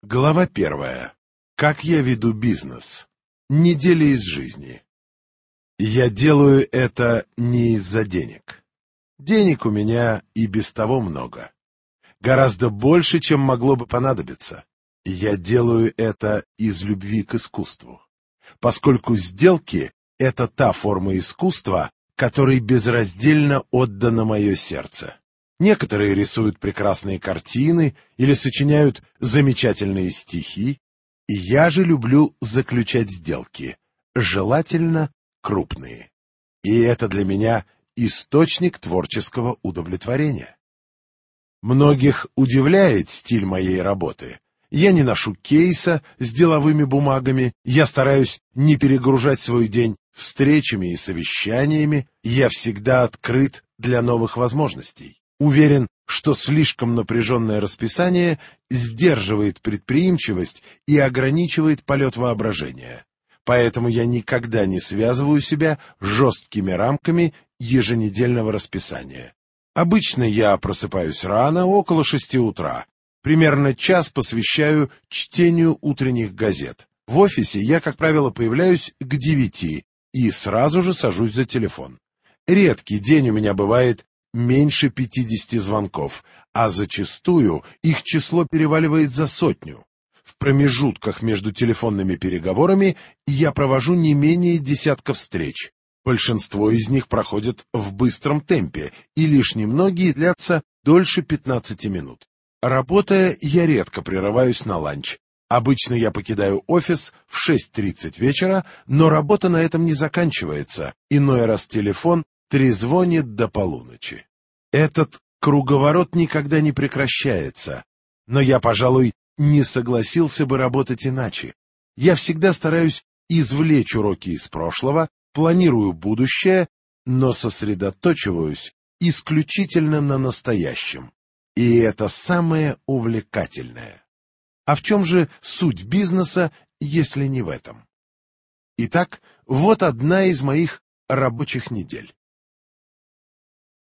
Глава 1. Как я веду бизнес. Неделя из жизни. Я делаю это не из-за денег. Денег у меня и без того много. Гораздо больше, чем могло бы понадобиться. Я делаю это из любви к искусству. Поскольку сделки — это та форма искусства, которой безраздельно отдано мое сердце. Некоторые рисуют прекрасные картины или сочиняют замечательные стихи, и я же люблю заключать сделки, желательно крупные. И это для меня источник творческого удовлетворения. Многих удивляет стиль моей работы. Я не ношу кейса с деловыми бумагами, я стараюсь не перегружать свой день встречами и совещаниями, я всегда открыт для новых возможностей. Уверен, что слишком напряженное расписание сдерживает предприимчивость и ограничивает полет воображения. Поэтому я никогда не связываю себя жесткими рамками еженедельного расписания. Обычно я просыпаюсь рано, около 6 утра. Примерно час посвящаю чтению утренних газет. В офисе я, как правило, появляюсь к 9 и сразу же сажусь за телефон. Редкий день у меня бывает меньше 50 звонков, а зачастую их число переваливает за 100. В промежутках между телефонными переговорами я провожу не менее десятка встреч. Большинство из них проходят в быстром темпе, и лишь немногие длятся дольше 15 минут. Работая, я редко прерываюсь на ланч. Обычно я покидаю офис в 6:30 вечера, но работа на этом не заканчивается. Иной раз телефон трезвонит до полуночи. Этот круговорот никогда не прекращается, но я, пожалуй, не согласился бы работать иначе. Я всегда стараюсь извлечь уроки из прошлого, планирую будущее, но сосредоточиваюсь исключительно на настоящем. И это самое увлекательное. А в чем же суть бизнеса, если не в этом? Итак, вот одна из моих рабочих недель.